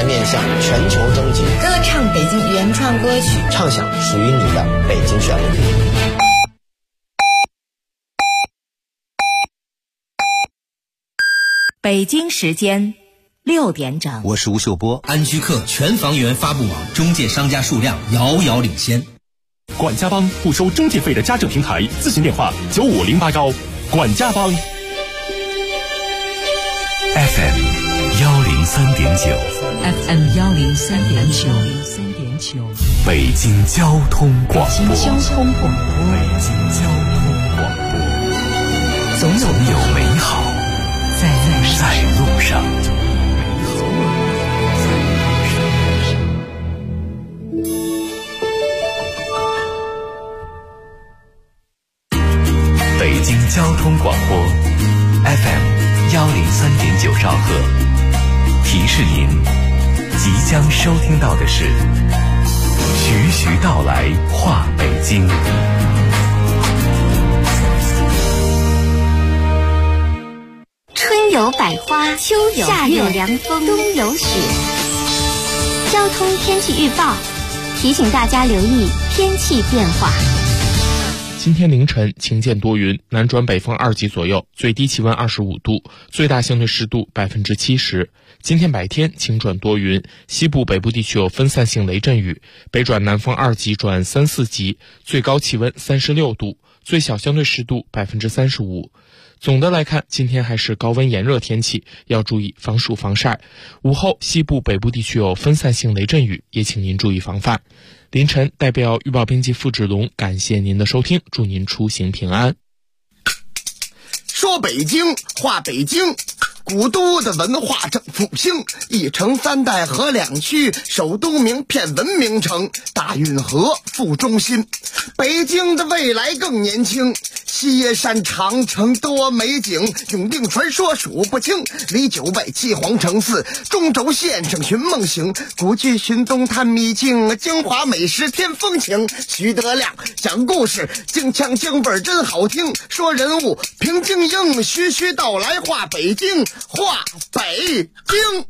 在面向全球征集， 歌唱北京原创歌曲， 唱响属于你的北京旋律。 北京时间6点整， 我是吴秀波。 安居客全房源发布网中介商家数量遥遥领先。 管家帮不收中介费的家政平台，咨询电话95081。管家帮 FM 103.9 FM 103.9 北京交通广播。 北京交通广播，总有美好在路上。 北京交通广播 FM 103.9兆赫，提示您即将收听到的是徐徐道来话北京。 春有百花，秋有夏有凉风，冬有雪。交通天气预报提醒大家留意天气变化。 今天凌晨晴间多云，南转北风2级左右，最低气温25度，最大相对湿度70%。今天白天晴转多云，西部北部地区有分散性雷阵雨，北转南风2级转3、4级，最高气温36度，最小相对湿度35%。总的来看，今天还是高温炎热天气，要注意防暑防晒。午后西部北部地区有分散性雷阵雨，也请您注意防范。凌晨代表预报编辑付志龙感谢您的收听，祝您出行平安。 说北京话北京，古都的文化正复兴，一城3代河2区，首都名片文明城，大运河副中心。北京的未来更年轻，西山长城多美景，永定传说数不清，离9外7皇城4，中轴线上寻梦行，古迹寻踪探秘境，京华美食添风情。徐德亮讲故事，京腔京味真好听，说人物评京英，徐徐道来话北京，话北京。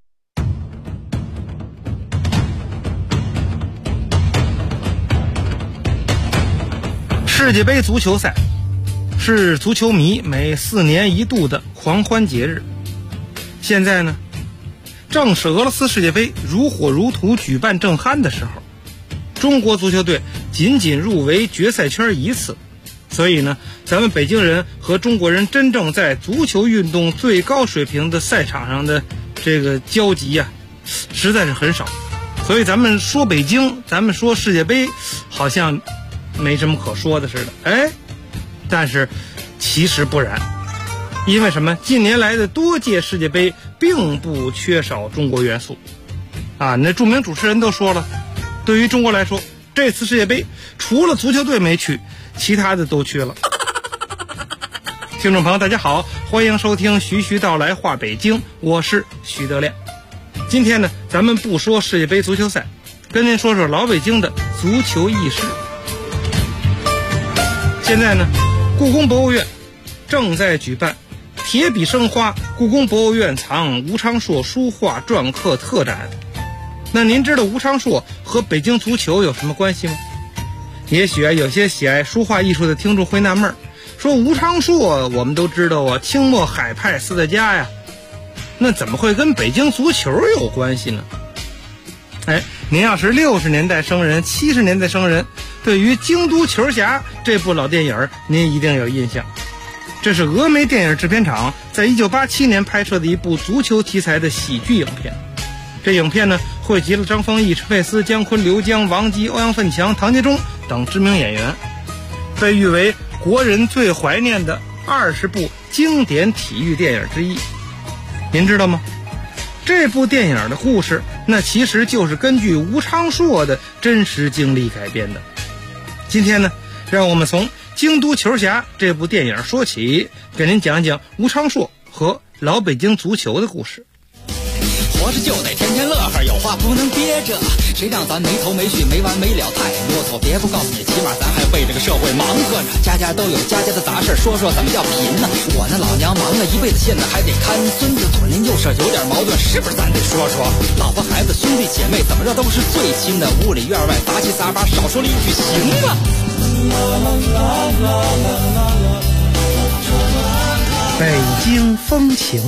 世界杯足球赛是足球迷每4年一度的狂欢节日。现在呢，正是俄罗斯世界杯如火如荼举办正酣的时候，中国足球队仅仅入围决赛圈1次。所以呢，咱们北京人和中国人真正在足球运动最高水平的赛场上的这个交集呀，实在是很少。所以咱们说北京，咱们说世界杯，好像没什么可说的似的。但是其实不然，因为什么？近年来的多届世界杯并不缺少中国元素啊。那著名主持人都说了，对于中国来说，这次世界杯除了足球队没去，其他的都去了。听众朋友大家好，欢迎收听徐徐道来话北京，我是徐德亮。今天呢，咱们不说世界杯足球赛，跟您说说老北京的足球轶事。现在呢，故宫博物院正在举办铁笔生花故宫博物院藏吴昌硕书画篆刻特展。那您知道吴昌硕和北京足球有什么关系吗？也许有些喜爱书画艺术的听众会纳闷，说吴昌硕我们都知道啊，清末海派四大家呀，那怎么会跟北京足球有关系呢？您要是60年代生人70年代生人，对于京都球侠这部老电影您一定有印象。这是峨眉电影制片厂在1987年拍摄的一部足球题材的喜剧影片。这影片呢，汇集了张丰毅、陈佩斯、姜昆、刘江、王姬、欧阳奋强、唐杰忠等知名演员，被誉为国人最怀念的20部经典体育电影之一。您知道吗？这部电影的故事，那其实就是根据吴昌硕的真实经历改编的。今天呢，让我们从《京都球侠》这部电影说起，给您讲讲吴昌硕和老北京足球的故事。 活着就得天天乐呵，有话不能憋着。谁让咱没头没绪没完没了太啰嗦，别不告诉你，起码咱还为这个社会忙活着。家家都有家家的杂事，说说怎么叫贫呢？我那老娘忙了一辈子，现在还得看孙子，左邻右舍有点矛盾，是不是咱得说说？老婆孩子兄弟姐妹怎么着都是最亲的，屋里院外杂七杂八，少说了一句行啊。 北京风情。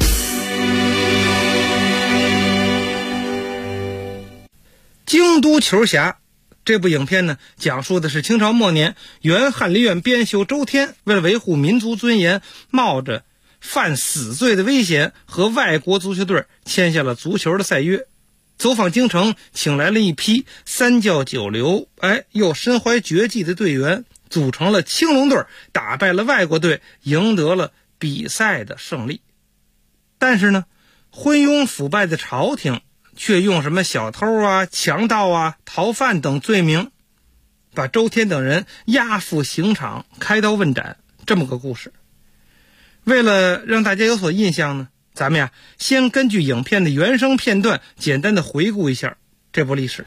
京都球侠这部影片呢，讲述的是清朝末年原翰林院编修周天为了维护民族尊严，冒着犯死罪的危险，和外国足球队签下了足球的赛约。走访京城，请来了一批三教九流又身怀绝技的队员，组成了青龙队，打败了外国队，赢得了比赛的胜利。但是呢，昏庸腐败的朝廷却用什么小偷啊、强盗啊、逃犯等罪名，把周天等人押赴刑场，开刀问斩，这么个故事。为了让大家有所印象呢，咱们先根据影片的原声片段简单的回顾一下这部历史。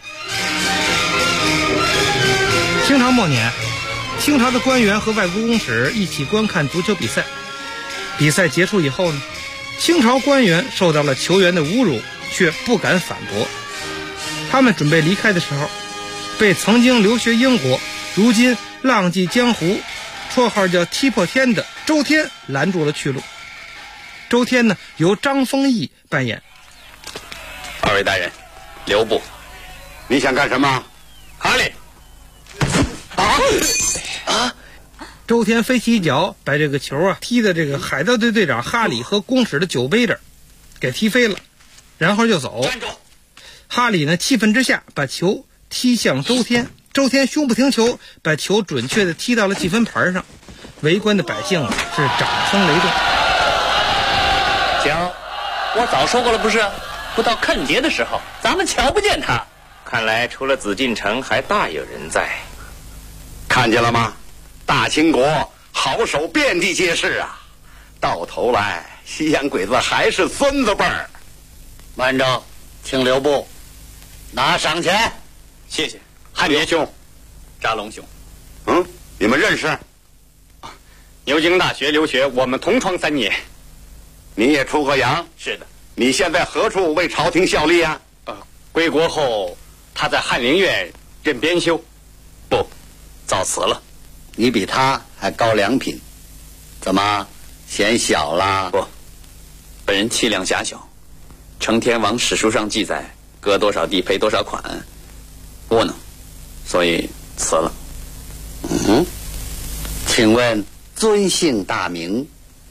清朝末年，清朝的官员和外国公使一起观看足球比赛。比赛结束以后呢，清朝官员受到了球员的侮辱，却不敢反驳。他们准备离开的时候，被曾经留学英国，如今浪迹江湖，绰号叫踢破天的周天拦住了去路。周天呢，由张丰毅扮演。 二位大人，留步。你想干什么？哈利。 周天飞起一脚，把这个球踢在这个海盗队队长哈里和公使的酒杯这儿，给踢飞了，然后就走。哈里呢，气愤之下把球踢向周天，周天胸不停球，把球准确地踢到了计分盘上。围观的百姓是掌声雷动。 行，我早说过了不是？不到看节的时候，咱们瞧不见他。 看来除了紫禁城，还大有人在。看见了吗？大清国好手遍地皆是啊！到头来，西洋鬼子还是孙子辈儿。 慢着，请留步，拿赏钱。 谢谢，汉杰兄， 扎龙兄。 你们认识？ 牛津大学留学，我们同窗3年。 你也出过洋？ 是的。 你现在何处为朝廷效力啊？ 归国后，他在翰林院任编修。不，早辞了。 你比他还高2品，怎么嫌小啦？ 不，本人气量狭小。承天王史书上记载，割多少地赔多少款，窝囊，所以辞了。 请问尊姓大名？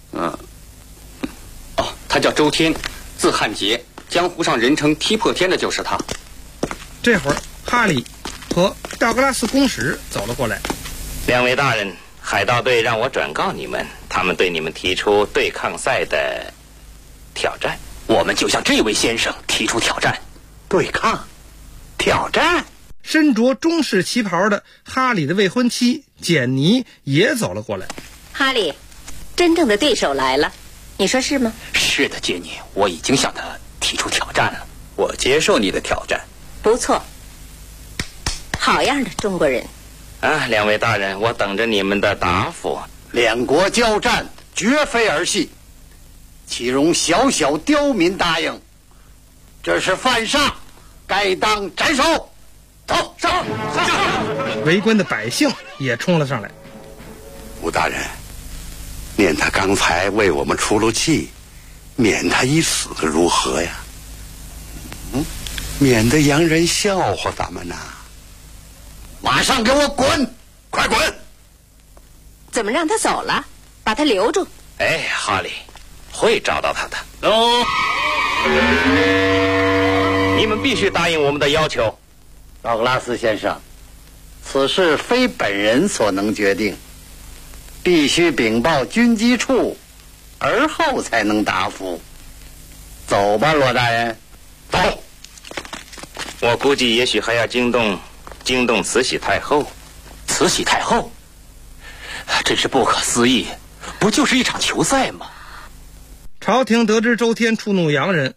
他叫周天，字汉杰，江湖上人称踢破天的就是他。 这会儿哈里和道格拉斯公使走了过来。 2位大人，海盗队让我转告你们，他们对你们提出对抗赛的挑战。 我们就向这位先生提出挑战。 对抗？挑战？ 身着中式旗袍的哈里的未婚妻简妮也走了过来。 哈里，真正的对手来了，你说是吗？ 是的，简妮，我已经向他提出挑战了。我接受你的挑战。 不错，好样的中国人。 2位大人，我等着你们的答复。 两国交战绝非儿戏，岂容小小刁民答应？这是犯上，该当斩首。走上！ 围观的百姓也冲了上来。 吴大人，念他刚才为我们出了气，免他一死如何呀？免得洋人笑话咱们呐。 马上给我滚！ 快滚！ 怎么让他走了？把他留住。 哈利，会找到他的。你们必须答应我们的要求。 道格拉斯先生，此事非本人所能决定，必须禀报军机处，而后才能答复。走吧，罗大人。 走。我估计也许还要惊动慈禧太后。 慈禧太后？真是不可思议，不就是一场球赛吗？ 朝廷得知周天触怒洋人，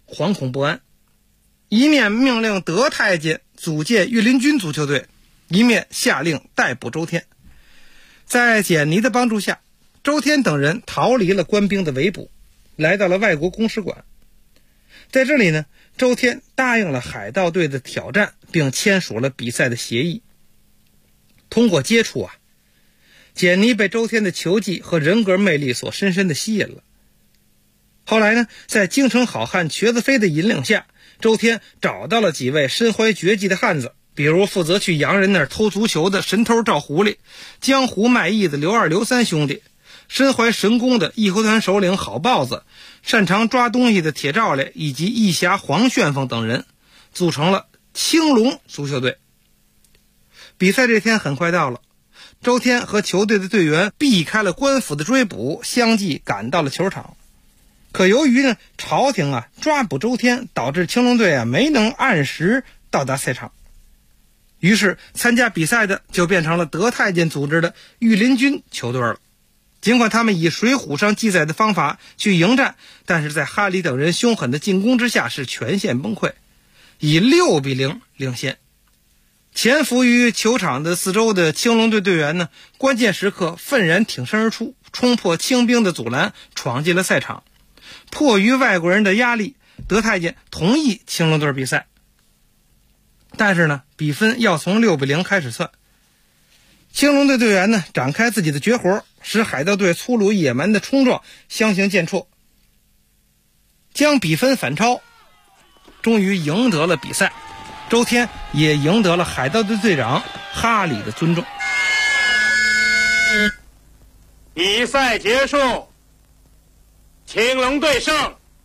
惶恐不安，一面命令德太监组建御林军足球队，一面下令逮捕周天。在简妮的帮助下，周天等人逃离了官兵的围捕，来到了外国公使馆。在这里呢，周天答应了海盗队的挑战，并签署了比赛的协议。通过接触简妮被周天的球技和人格魅力所深深的吸引了。后来呢，在京城好汉瘸子飞的引领下，周天找到了几位身怀绝技的汉子，比如负责去洋人那儿偷足球的神偷赵狐狸，江湖卖艺的刘二刘三兄弟，身怀神功的义和团首领郝豹子，擅长抓东西的铁照烈，以及义侠黄旋风等人，组成了青龙足球队。比赛这天很快到了，周天和球队的队员避开了官府的追捕，相继赶到了球场。可由于呢朝廷抓捕周天，导致青龙队没能按时到达赛场，于是参加比赛的就变成了德太监组织的御林军球队了。尽管他们以水浒上记载的方法去迎战，但是在哈里等人凶狠的进攻之下是全线崩溃，以6-0领先。潜伏于球场的四周的青龙队队员呢，关键时刻愤然挺身而出，冲破清兵的阻拦，闯进了赛场。迫于外国人的压力，德太监同意青龙队比赛，但是呢，比分要从6-0开始算。青龙队队员呢，展开自己的绝活，使海盗队粗鲁野蛮的冲撞相形见绌，将比分反超，终于赢得了比赛。周天也赢得了海盗队队长哈里的尊重。 比赛结束，青龙队胜。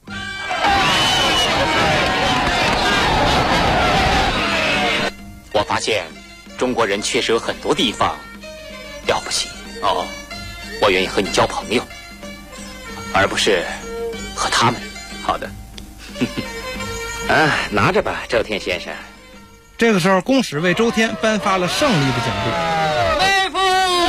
我发现中国人确实有很多地方了不起哦，我愿意和你交朋友，而不是和他们。好的。 拿着吧，周天先生。 这个时候，公使为周天颁发了胜利的奖杯。 威风！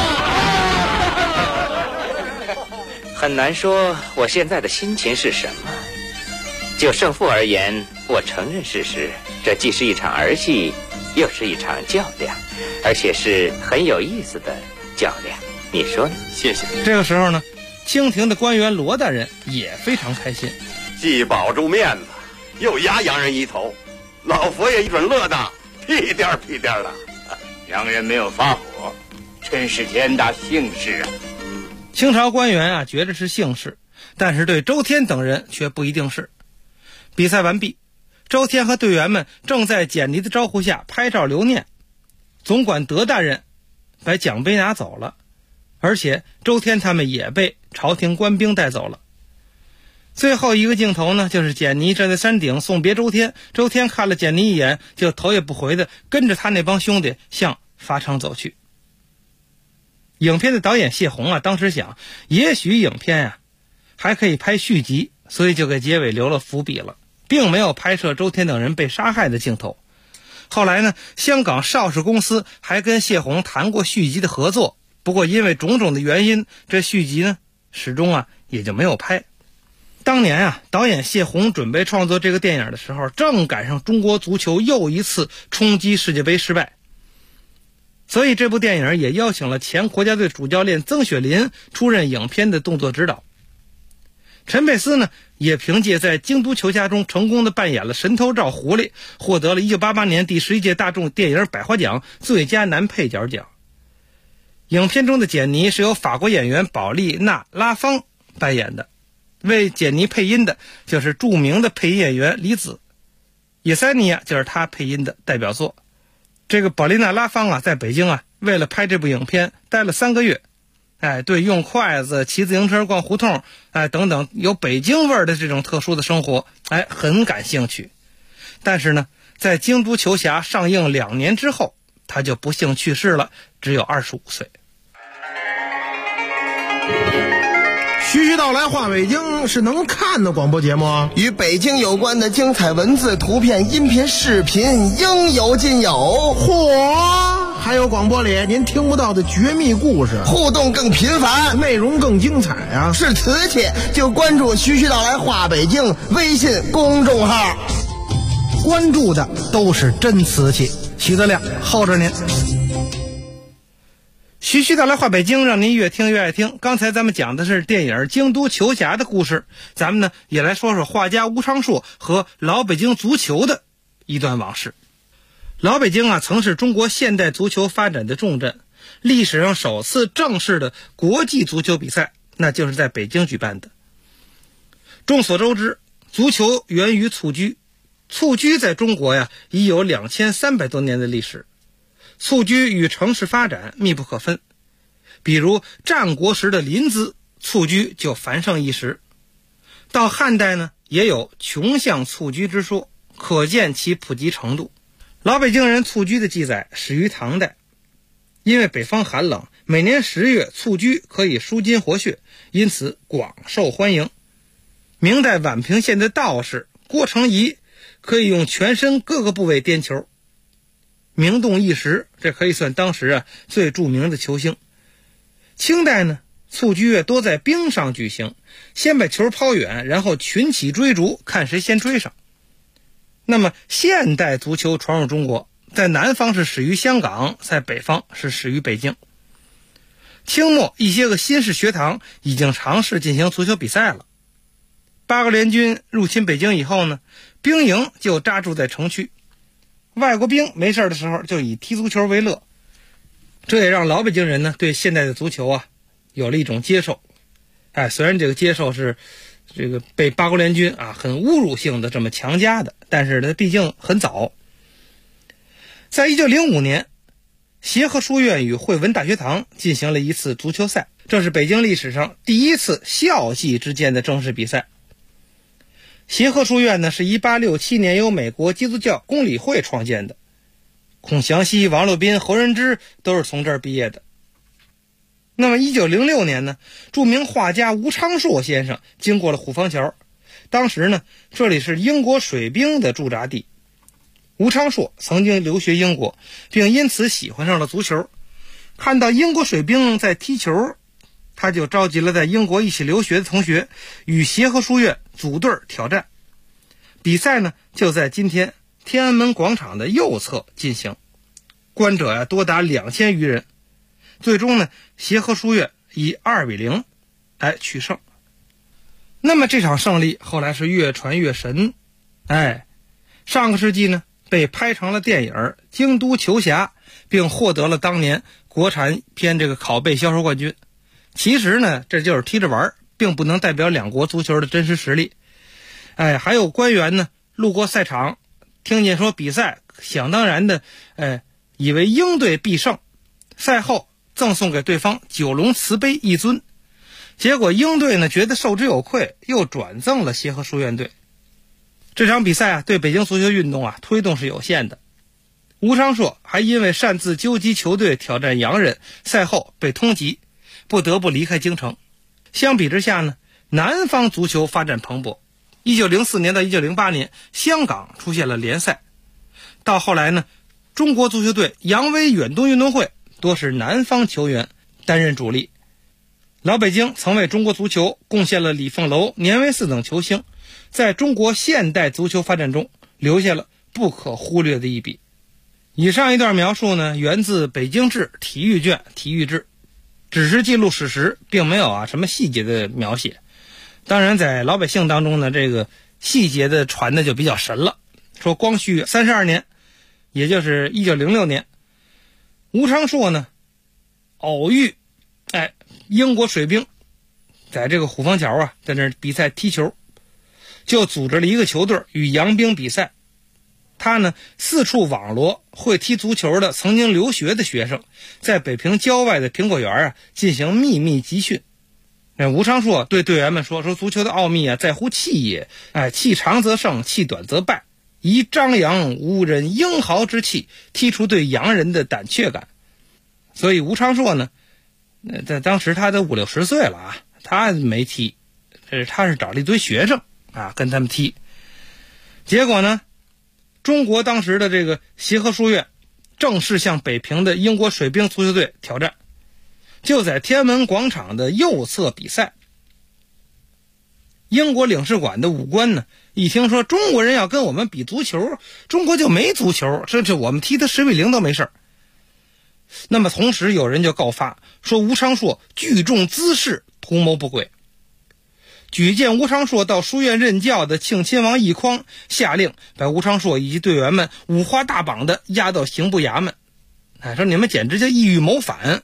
很难说我现在的心情是什么。就胜负而言，我承认事实，这既是一场儿戏，又是一场较量，而且是很有意思的较量。你说呢？ 谢谢。 这个时候呢，清廷的官员罗大人也非常开心， 既保住面子，又压洋人一头，老佛爷一准乐当，屁颠儿屁颠儿的。 洋人没有发火，真是天大幸事啊！ 清朝官员觉得是幸事，但是对周天等人却不一定是。比赛完毕，周天和队员们正在简妮的招呼下拍照留念，总管德大人把奖杯拿走了，而且周天他们也被朝廷官兵带走了。最后一个镜头呢，就是简妮站在山顶送别周天，周天看了简妮一眼，就头也不回的跟着他那帮兄弟向法场走去。影片的导演谢宏当时想，也许影片还可以拍续集，所以就给结尾留了伏笔了，并没有拍摄周天等人被杀害的镜头。后来呢，香港邵氏公司还跟谢宏谈过续集的合作，不过因为种种的原因，这续集呢始终也就没有拍。当年导演谢宏准备创作这个电影的时候，正赶上中国足球又一次冲击世界杯失败，所以这部电影也邀请了前国家队主教练曾雪林出任影片的动作指导。陈佩斯呢，也凭借在京都球侠中成功的扮演了神偷赵狐狸，获得了1988年第11届大众电影百花奖最佳男配角奖。影片中的简妮是由法国演员保利娜·拉芳扮演的，为简妮配音的就是著名的配音演员李子，野塞尼亚就是他配音的代表作。这个保利娜·拉芳在北京为了拍这部影片待了3个月，对用筷子、骑自行车逛胡同，等等有北京味儿的这种特殊的生活，很感兴趣。但是呢，在京都球侠上映2年之后，他就不幸去世了，只有25岁。 徐徐道来话北京是能看的广播节目， 与北京有关的精彩文字、图片、音频、视频应有尽有。 嚯！ 还有广播里您听不到的绝密故事， 互动更频繁， 内容更精彩啊！ 是瓷器就关注徐徐道来话北京微信公众号， 关注的都是真瓷器。许德亮候着您。徐徐道来话北京，让您越听越爱听。刚才咱们讲的是电影《京都球侠》的故事，咱们呢也来说说画家吴昌硕和老北京足球的一段往事。老北京啊，曾是中国现代足球发展的重镇，历史上首次正式的国际足球比赛，那就是在北京举办的。众所周知，足球源于蹴鞠，蹴鞠在中国呀已有2300多年的历史。蹴鞠与城市发展密不可分，比如战国时的临淄，蹴鞠就繁盛一时。到汉代呢，也有穷巷蹴鞠之说，可见其普及程度。老北京人蹴鞠的记载始于唐代，因为北方寒冷，每年10月蹴鞠可以舒筋活血，因此广受欢迎。明代宛平县的道士郭成仪可以用全身各个部位颠球，名动一时，这可以算当时最著名的球星。清代呢，蹴鞠多在冰上举行，先把球抛远，然后群起追逐，看谁先追上。那么现代足球传入中国，在南方是始于香港，在北方是始于北京。清末一些个新式学堂已经尝试进行足球比赛了。八国联军入侵北京以后呢，兵营就扎驻在城区，外国兵没事的时候就以踢足球为乐，这也让老北京人呢对现代的足球有了一种接受。虽然这个接受是这个被八国联军很侮辱性的这么强加的，但是呢毕竟很早。在1905年，协和书院与汇文大学堂进行了一次足球赛，这是北京历史上第一次校际之间的正式比赛。协和书院呢是1867年由美国基督教公理会创建的，孔祥熙、王洛宾、侯仁之都是从这儿毕业的。那么1906年呢，著名画家吴昌硕先生经过了虎坊桥，当时呢这里是英国水兵的驻扎地。吴昌硕曾经留学英国，并因此喜欢上了足球，看到英国水兵在踢球，他就召集了在英国一起留学的同学，与协和书院组队挑战。比赛呢就在今天天安门广场的右侧进行，观者多达2000余人。最终呢，协和书院以2-0取胜。那么这场胜利后来是越传越神，上个世纪呢被拍成了电影《京都球侠》，并获得了当年国产片这个拷贝销售冠军。其实呢这就是踢着玩，并不能代表两国足球的真实实力。还有官员呢路过赛场，听见说比赛，想当然的以为英队必胜，赛后赠送给对方九龙瓷杯1尊。结果英队呢觉得受之有愧，又转赠了协和书院队。这场比赛对北京足球运动推动是有限的。吴昌硕还因为擅自纠集球队挑战洋人，赛后被通缉，不得不离开京城。相比之下呢，南方足球发展蓬勃。1904年到1908年，香港出现了联赛。到后来呢，中国足球队扬威远东运动会多是南方球员担任主力。老北京曾为中国足球贡献了李凤楼、年维四等球星，在中国现代足球发展中留下了不可忽略的一笔。以上一段描述呢，源自北京志体育卷体育志，只是记录史实，并没有什么细节的描写。当然在老百姓当中呢，这个细节的传的就比较神了。说光绪32年，也就是1906年，吴昌硕呢偶遇英国水兵，在这个虎坊桥在那比赛踢球，就组织了一个球队与洋兵比赛。他呢四处网罗会踢足球的曾经留学的学生，在北平郊外的苹果园进行秘密集训。吴昌硕对队员们说足球的奥秘在乎气也，气长则胜，气短则败，宜张扬无人英豪之气，剔除对洋人的胆怯感。所以吴昌硕呢在当时他都50-60岁了他没踢，他是找了一堆学生跟他们踢。结果呢，中国当时的这个协和书院正式向北平的英国水兵足球队挑战，就在天安门广场的右侧比赛。英国领事馆的武官呢，一听说中国人要跟我们比足球，中国就没足球，甚至我们踢他10比0都没事。那么同时有人就告发说吴昌硕聚众滋事，图谋不轨。举荐吴昌硕到书院任教的庆亲王奕匡下令把吴昌硕以及队员们五花大绑的押到刑部衙门，说你们简直就意欲谋反。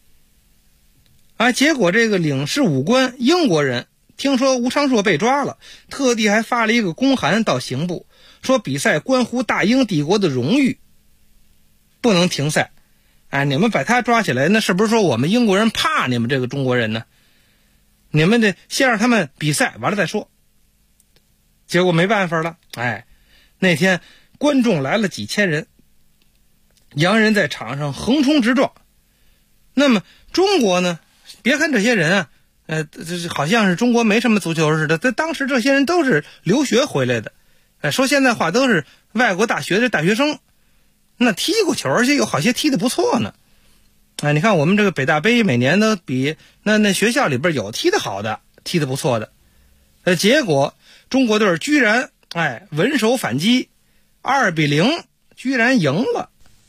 结果这个领事武官英国人听说吴昌硕被抓了，特地还发了一个公函到刑部，说比赛关乎大英帝国的荣誉，不能停赛。你们把他抓起来，那是不是说我们英国人怕你们这个中国人呢？你们得先让他们比赛完了再说。结果没办法了，那天观众来了几千人，洋人在场上横冲直撞。那么中国呢，别看这些人好像是中国没什么足球似的，当时这些人都是留学回来的，说现在话都是外国大学的大学生，那踢过球，而且有好些踢得不错呢。你看我们这个北大杯每年都比那学校里边有踢得好的，踢得不错的，结果中国队居然稳守反击，2比0居然赢了。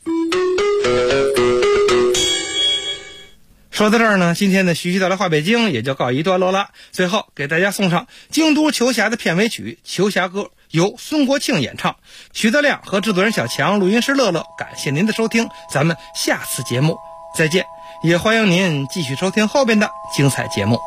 说到这儿呢，今天的徐徐到来话北京也就告一段落了。最后给大家送上京都球侠的片尾曲《球侠歌》，由孙国庆演唱，徐德亮和制作人小强，录音师乐乐。感谢您的收听，咱们下次节目再见，也欢迎您继续收听后边的精彩节目。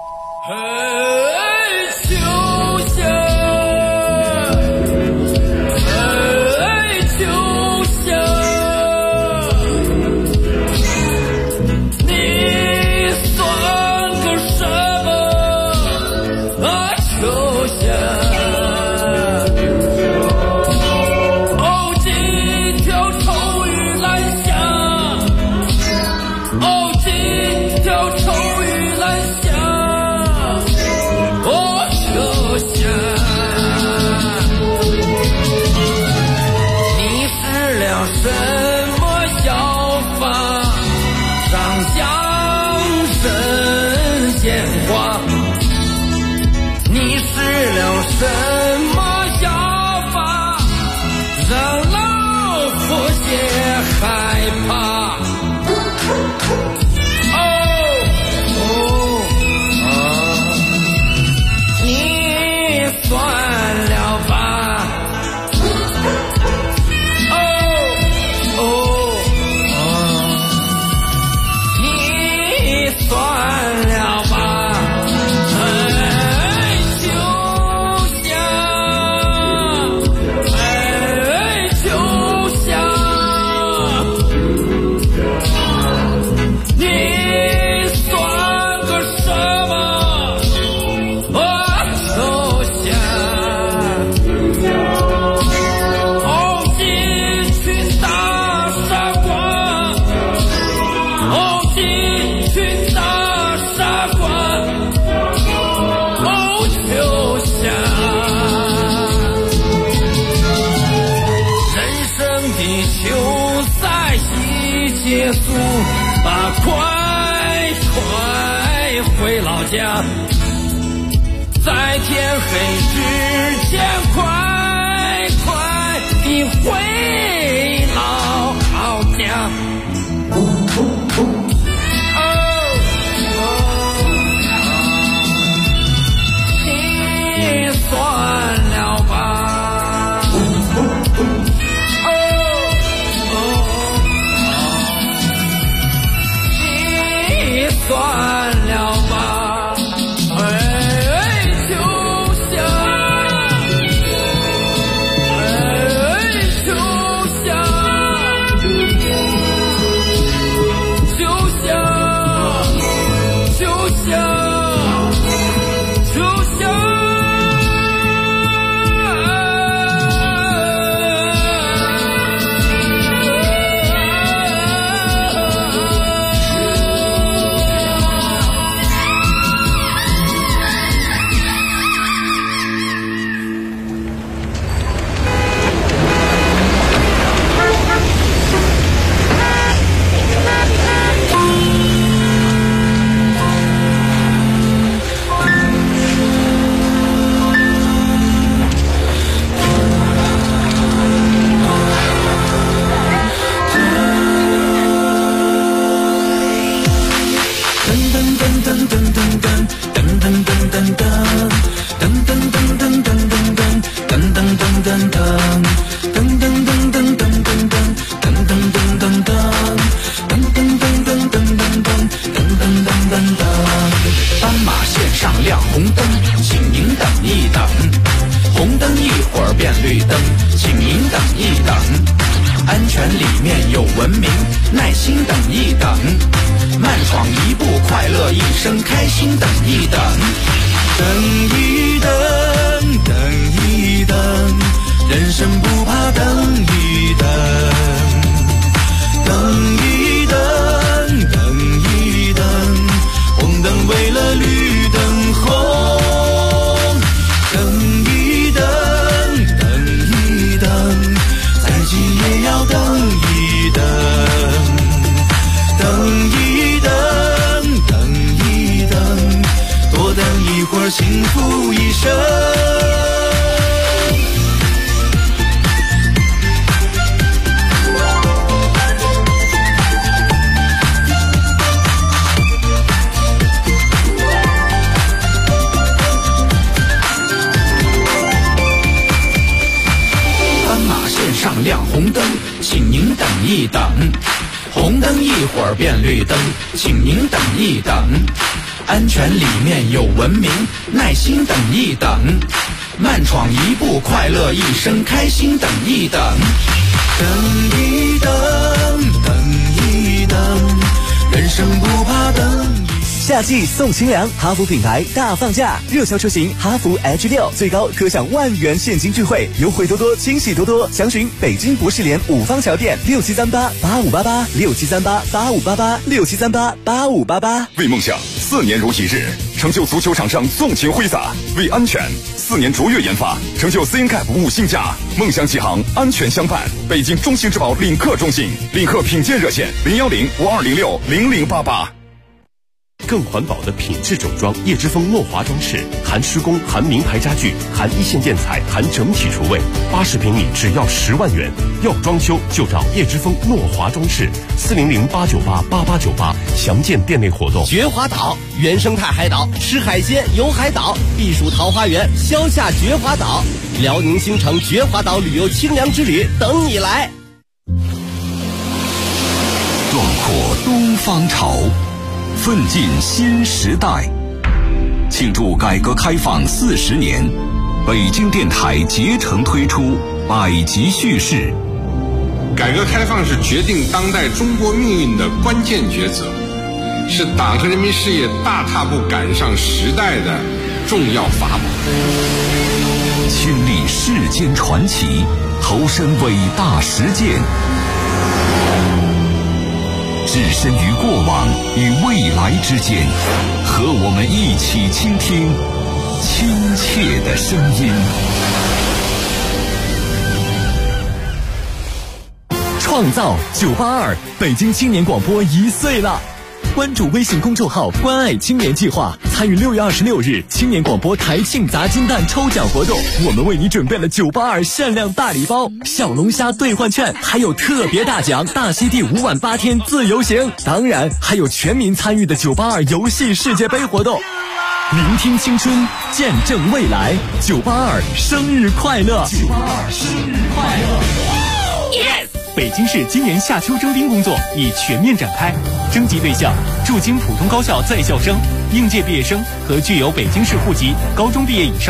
结束吧，快回老家，在天黑之前快地回老家。你算了吧，你算了吧，球侠，球等一等，安全里面有文明，耐心等一等，慢闯一步，快乐一生，开心等一等，等一等，等一等，人生不怕等一等，等一等，等一等，红灯为了绿灯红，等一等，等一等，再急也要等一等，等一等，等一等，多等一会儿，幸福一生。上亮红灯，请您等一等，红灯一会儿变绿灯，请您等一等，安全里面有文明，耐心等一等，慢闯一步，快乐一生，开心等一等，等一等，等一等，人生不怕等。 夏季送清凉，哈弗品牌大放价，热销车型哈弗 H6 最高可享10000元现金钜惠，优惠多多，惊喜多多。详询北京博士联五方桥店673885886738858867388588。 为梦想4年如一日，成就足球场上纵情挥洒；为安全4年卓越研发，成就 CNCAP 5星架。梦想启航，安全相伴。北京中信质保领克中心，领克品鉴热线01052060088。 更环保的品质整装，叶之峰诺华装饰，含施工，含名牌家具，含一线建材，含整体厨卫，80平米只要10万元。要装修就找叶之峰诺华装饰，400-898-8898，详见店内活动。 绝华岛，原生态海岛，吃海鲜游海岛，避暑桃花源，消夏绝华岛，辽宁新城绝华岛旅游清凉之旅等你来。 壮阔东方潮，奋进新时代，庆祝改革开放40年，北京电台竭诚推出百集叙事。 改革开放是决定当代中国命运的关键抉择，是党和人民事业大踏步赶上时代的重要法宝。 亲历世间传奇，投身伟大实践，置身于过往与未来之间，和我们一起倾听亲切的声音。 创造982，北京青年广播1岁了。关注微信公众号“关爱青年计划”，参与6月26日青年广播台庆砸金蛋抽奖活动。我们为你准备了982限量大礼包、小龙虾兑换券，还有特别大奖大溪地5晚8天自由行。当然，还有全民参与的982游戏世界杯活动。聆听青春，见证未来，982生日快乐！982生日快乐 ！Yes。北京市今年夏秋征兵工作已全面展开，征集对象驻京普通高校在校生、应届毕业生和具有北京市户籍、高中毕业以上